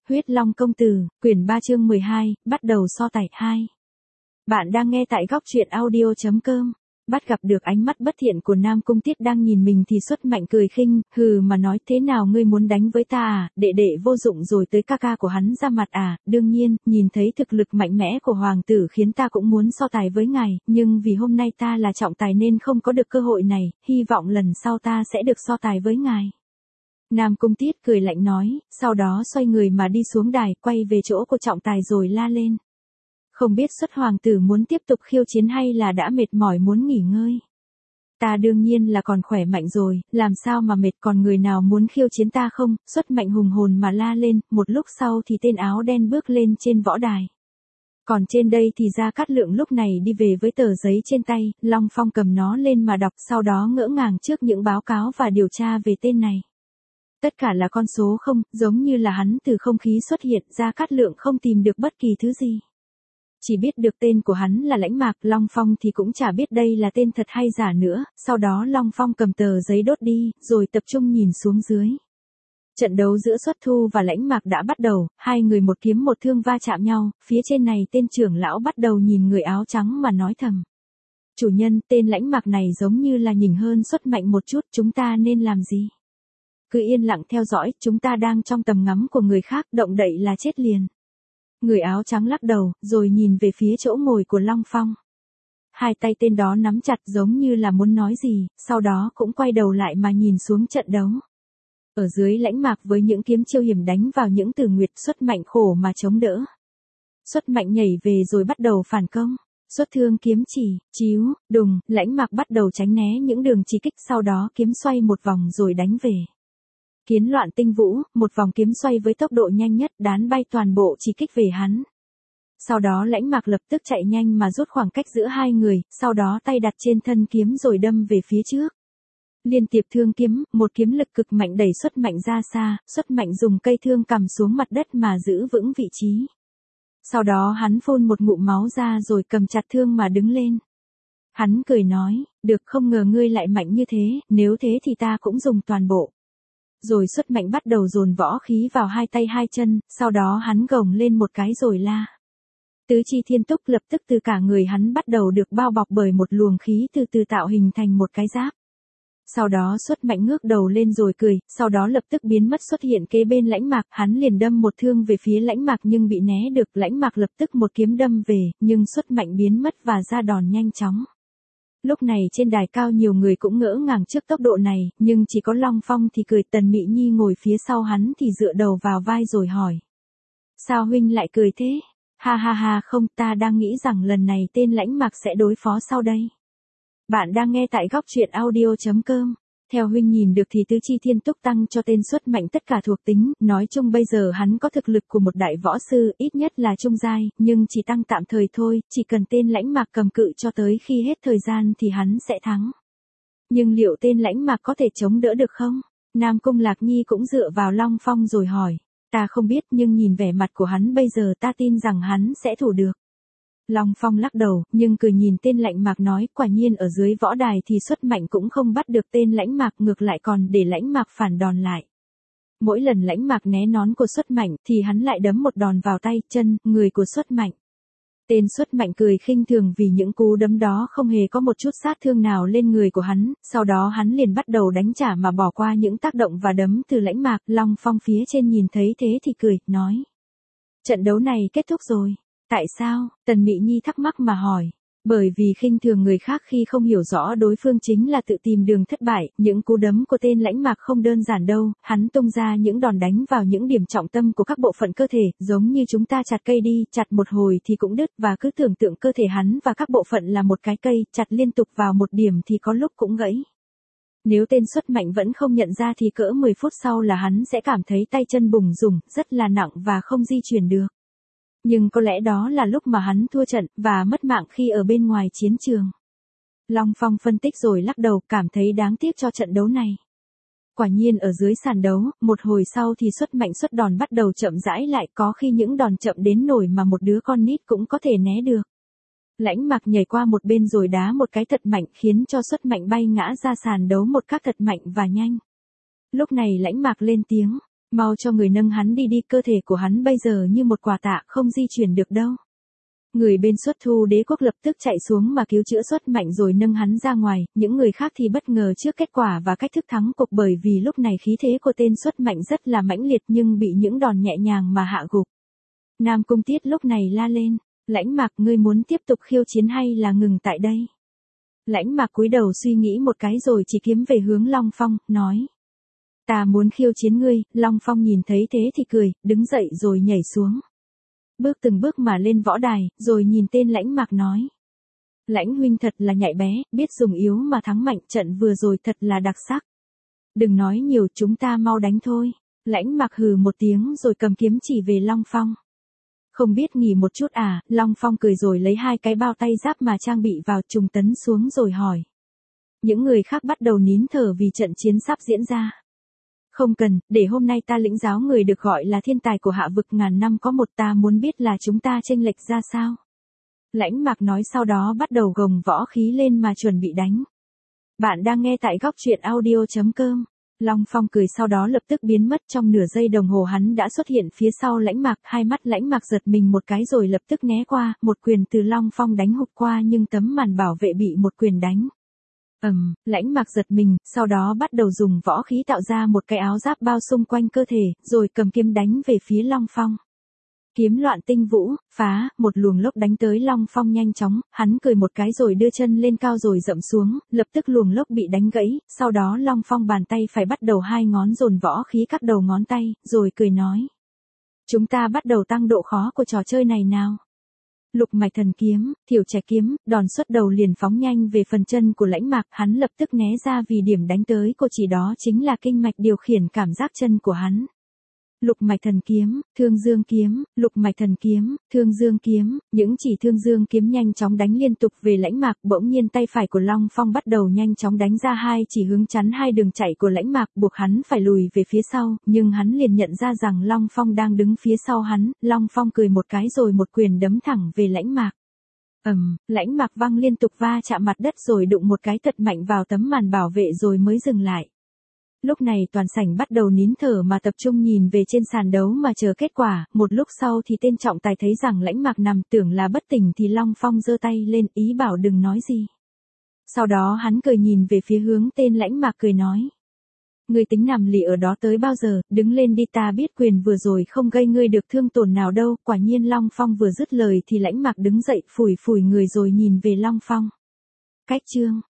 Huyết Long Công Tử, quyển 3 chương 12, bắt đầu so tài 2. Bạn đang nghe tại góc truyện audio.com. Bắt gặp được ánh mắt bất thiện của Nam Cung Tiết đang nhìn mình thì Xuất Mạnh cười khinh, hừ mà nói thế nào ngươi muốn đánh với ta à, đệ đệ vô dụng rồi tới ca ca của hắn ra mặt à, đương nhiên, nhìn thấy thực lực mạnh mẽ của hoàng tử khiến ta cũng muốn so tài với ngài, nhưng vì hôm nay ta là trọng tài nên không có được cơ hội này, hy vọng lần sau ta sẽ được so tài với ngài. Nam Cung Tiết cười lạnh nói, sau đó xoay người mà đi xuống đài, quay về chỗ của trọng tài rồi la lên. Không biết Xuất hoàng tử muốn tiếp tục khiêu chiến hay là đã mệt mỏi muốn nghỉ ngơi. Ta đương nhiên là còn khỏe mạnh rồi, làm sao mà mệt, còn người nào muốn khiêu chiến ta không? Xuất Mạnh hùng hồn mà la lên, một lúc sau thì tên áo đen bước lên trên võ đài. Còn trên đây thì Gia Cát Lượng lúc này đi về với tờ giấy trên tay, Long Phong cầm nó lên mà đọc, sau đó ngỡ ngàng trước những báo cáo và điều tra về tên này. Tất cả là con số không, giống như là hắn từ không khí xuất hiện, Gia Cát Lượng không tìm được bất kỳ thứ gì. Chỉ biết được tên của hắn là Lãnh Mạc, Long Phong thì cũng chả biết đây là tên thật hay giả nữa, sau đó Long Phong cầm tờ giấy đốt đi, rồi tập trung nhìn xuống dưới. Trận đấu giữa Xuất Thu và Lãnh Mạc đã bắt đầu, hai người một kiếm một thương va chạm nhau, phía trên này tên trưởng lão bắt đầu nhìn người áo trắng mà nói thầm. Chủ nhân, tên Lãnh Mạc này giống như là nhỉnh hơn Xuất Mạnh một chút, chúng ta nên làm gì? Cứ yên lặng theo dõi, chúng ta đang trong tầm ngắm của người khác, động đậy là chết liền. Người áo trắng lắc đầu, rồi nhìn về phía chỗ ngồi của Long Phong. Hai tay tên đó nắm chặt giống như là muốn nói gì, sau đó cũng quay đầu lại mà nhìn xuống trận đấu. Ở dưới Lãnh Mạc với những kiếm chiêu hiểm đánh vào những Tử Nguyệt, Xuất Mạnh khổ mà chống đỡ. Xuất Mạnh nhảy về rồi bắt đầu phản công. Xuất thương kiếm chỉ, chíu, đùng, Lãnh Mạc bắt đầu tránh né những đường chỉ kích, sau đó kiếm xoay một vòng rồi đánh về. Kiến Loạn Tinh Vũ, một vòng kiếm xoay với tốc độ nhanh nhất, đán bay toàn bộ chỉ kích về hắn. Sau đó Lãnh Mạc lập tức chạy nhanh mà rút khoảng cách giữa hai người, sau đó tay đặt trên thân kiếm rồi đâm về phía trước. Liên tiếp thương kiếm, một kiếm lực cực mạnh đẩy Xuất Mạnh ra xa, Xuất Mạnh dùng cây thương cầm xuống mặt đất mà giữ vững vị trí. Sau đó hắn phun một ngụm máu ra rồi cầm chặt thương mà đứng lên. Hắn cười nói, được, không ngờ ngươi lại mạnh như thế, nếu thế thì ta cũng dùng toàn bộ. Rồi Xuất Mạnh bắt đầu dồn võ khí vào hai tay hai chân, sau đó hắn gồng lên một cái rồi la. Tứ chi thiên túc, lập tức từ cả người hắn bắt đầu được bao bọc bởi một luồng khí từ từ tạo hình thành một cái giáp. Sau đó Xuất Mạnh ngước đầu lên rồi cười, sau đó lập tức biến mất xuất hiện kế bên Lãnh Mạc, hắn liền đâm một thương về phía Lãnh Mạc nhưng bị né được, Lãnh Mạc lập tức một kiếm đâm về, nhưng Xuất Mạnh biến mất và ra đòn nhanh chóng. Lúc này trên đài cao nhiều người cũng ngỡ ngàng trước tốc độ này, nhưng chỉ có Long Phong thì cười, Tần Mị Nhi ngồi phía sau hắn thì dựa đầu vào vai rồi hỏi. Sao huynh lại cười thế? Ha ha ha, không, ta đang nghĩ rằng lần này tên Lãnh Mạc sẽ đối phó sau đây. Bạn đang nghe tại góc truyện audio.com. Theo huynh nhìn được thì tứ chi thiên túc tăng cho tên Xuất Mạnh tất cả thuộc tính, nói chung bây giờ hắn có thực lực của một đại võ sư, ít nhất là trung giai, nhưng chỉ tăng tạm thời thôi, chỉ cần tên Lãnh Mạc cầm cự cho tới khi hết thời gian thì hắn sẽ thắng. Nhưng liệu tên Lãnh Mạc có thể chống đỡ được không? Nam Cung Lạc Nhi cũng dựa vào Long Phong rồi hỏi. Ta không biết nhưng nhìn vẻ mặt của hắn bây giờ ta tin rằng hắn sẽ thủ được. Long Phong lắc đầu, nhưng cười nhìn tên Lãnh Mạc nói, quả nhiên ở dưới võ đài thì Xuất Mạnh cũng không bắt được tên Lãnh Mạc, ngược lại còn để Lãnh Mạc phản đòn lại. Mỗi lần Lãnh Mạc né nón của Xuất Mạnh thì hắn lại đấm một đòn vào tay, chân, người của Xuất Mạnh. Tên Xuất Mạnh cười khinh thường vì những cú đấm đó không hề có một chút sát thương nào lên người của hắn, sau đó hắn liền bắt đầu đánh trả mà bỏ qua những tác động và đấm từ Lãnh Mạc. Long Phong phía trên nhìn thấy thế thì cười, nói. Trận đấu này kết thúc rồi. Tại sao? Tần Mị Nhi thắc mắc mà hỏi. Bởi vì khinh thường người khác khi không hiểu rõ đối phương chính là tự tìm đường thất bại, những cú đấm của tên Lãnh Mạc không đơn giản đâu, hắn tung ra những đòn đánh vào những điểm trọng tâm của các bộ phận cơ thể, giống như chúng ta chặt cây đi, chặt một hồi thì cũng đứt, và cứ tưởng tượng cơ thể hắn và các bộ phận là một cái cây, chặt liên tục vào một điểm thì có lúc cũng gãy. Nếu tên Xuất Mạnh vẫn không nhận ra thì cỡ 10 phút sau là hắn sẽ cảm thấy tay chân bùng rủng, rất là nặng và không di chuyển được. Nhưng có lẽ đó là lúc mà hắn thua trận, và mất mạng khi ở bên ngoài chiến trường. Long Phong phân tích rồi lắc đầu, cảm thấy đáng tiếc cho trận đấu này. Quả nhiên ở dưới sàn đấu, một hồi sau thì Xuất Mạnh xuất đòn bắt đầu chậm rãi lại, có khi những đòn chậm đến nổi mà một đứa con nít cũng có thể né được. Lãnh Mạc nhảy qua một bên rồi đá một cái thật mạnh khiến cho Xuất Mạnh bay ngã ra sàn đấu một cách thật mạnh và nhanh. Lúc này Lãnh Mạc lên tiếng. Mau cho người nâng hắn đi đi, cơ thể của hắn bây giờ như một quả tạ không di chuyển được đâu. Người bên Xuất Thu Đế quốc lập tức chạy xuống mà cứu chữa Xuất Mạnh rồi nâng hắn ra ngoài, những người khác thì bất ngờ trước kết quả và cách thức thắng cuộc bởi vì lúc này khí thế của tên Xuất Mạnh rất là mãnh liệt nhưng bị những đòn nhẹ nhàng mà hạ gục. Nam Cung Tiết lúc này la lên, Lãnh Mạc, ngươi muốn tiếp tục khiêu chiến hay là ngừng tại đây? Lãnh Mạc cúi đầu suy nghĩ một cái rồi chỉ kiếm về hướng Long Phong, nói. Ta muốn khiêu chiến ngươi. Long Phong nhìn thấy thế thì cười, đứng dậy rồi nhảy xuống. Bước từng bước mà lên võ đài, rồi nhìn tên Lãnh Mạc nói. Lãnh huynh thật là nhạy bé, biết dùng yếu mà thắng mạnh, trận vừa rồi thật là đặc sắc. Đừng nói nhiều, chúng ta mau đánh thôi. Lãnh Mạc hừ một tiếng rồi cầm kiếm chỉ về Long Phong. Không biết nghỉ một chút à? Long Phong cười rồi lấy 2 cái bao tay giáp mà trang bị vào trùng tấn xuống rồi hỏi. Những người khác bắt đầu nín thở vì trận chiến sắp diễn ra. Không cần, để hôm nay ta lĩnh giáo người được gọi là thiên tài của hạ vực ngàn năm có một, ta muốn biết là chúng ta chênh lệch ra sao. Lãnh Mạc nói sau đó bắt đầu gồng võ khí lên mà chuẩn bị đánh. Bạn đang nghe tại góc truyện audio.com. Long Phong cười sau đó lập tức biến mất, trong nửa giây đồng hồ hắn đã xuất hiện phía sau Lãnh Mạc, hai mắt Lãnh Mạc giật mình một cái rồi lập tức né qua, một quyền từ Long Phong đánh hụt qua nhưng tấm màn bảo vệ bị một quyền đánh. Lãnh Mạc giật mình, sau đó bắt đầu dùng võ khí tạo ra một cái áo giáp bao xung quanh cơ thể, rồi cầm kiếm đánh về phía Long Phong. Kiếm loạn tinh vũ, phá, một luồng lốc đánh tới Long Phong nhanh chóng, hắn cười một cái rồi đưa chân lên cao rồi dậm xuống, lập tức luồng lốc bị đánh gãy, sau đó Long Phong bàn tay phải bắt đầu 2 ngón dồn võ khí các đầu ngón tay, rồi cười nói. Chúng ta bắt đầu tăng độ khó của trò chơi này nào. Lục mạch thần kiếm, Thiểu Trạch kiếm, đòn xuất đầu liền phóng nhanh về phần chân của Lãnh Mạc, hắn lập tức né ra vì điểm đánh tới của chỉ đó chính là kinh mạch điều khiển cảm giác chân của hắn. Lục mạch thần kiếm, Thương Dương kiếm, lục mạch thần kiếm, Thương Dương kiếm, những chỉ Thương Dương kiếm nhanh chóng đánh liên tục về Lãnh Mạc, bỗng nhiên tay phải của Long Phong bắt đầu nhanh chóng đánh ra 2 chỉ hướng chắn 2 đường chạy của Lãnh Mạc, buộc hắn phải lùi về phía sau, nhưng hắn liền nhận ra rằng Long Phong đang đứng phía sau hắn, Long Phong cười một cái rồi một quyền đấm thẳng về Lãnh Mạc. Lãnh Mạc văng liên tục va chạm mặt đất rồi đụng một cái thật mạnh vào tấm màn bảo vệ rồi mới dừng lại. Lúc này toàn sảnh bắt đầu nín thở mà tập trung nhìn về trên sàn đấu mà chờ kết quả, một lúc sau thì tên trọng tài thấy rằng Lãnh Mạc nằm tưởng là bất tỉnh thì Long Phong giơ tay lên ý bảo đừng nói gì. Sau đó hắn cười nhìn về phía hướng tên Lãnh Mạc cười nói. Ngươi tính nằm lì ở đó tới bao giờ, đứng lên đi, ta biết quyền vừa rồi không gây ngươi được thương tổn nào đâu. Quả nhiên Long Phong vừa dứt lời thì Lãnh Mạc đứng dậy phủi phủi người rồi nhìn về Long Phong. Cách chương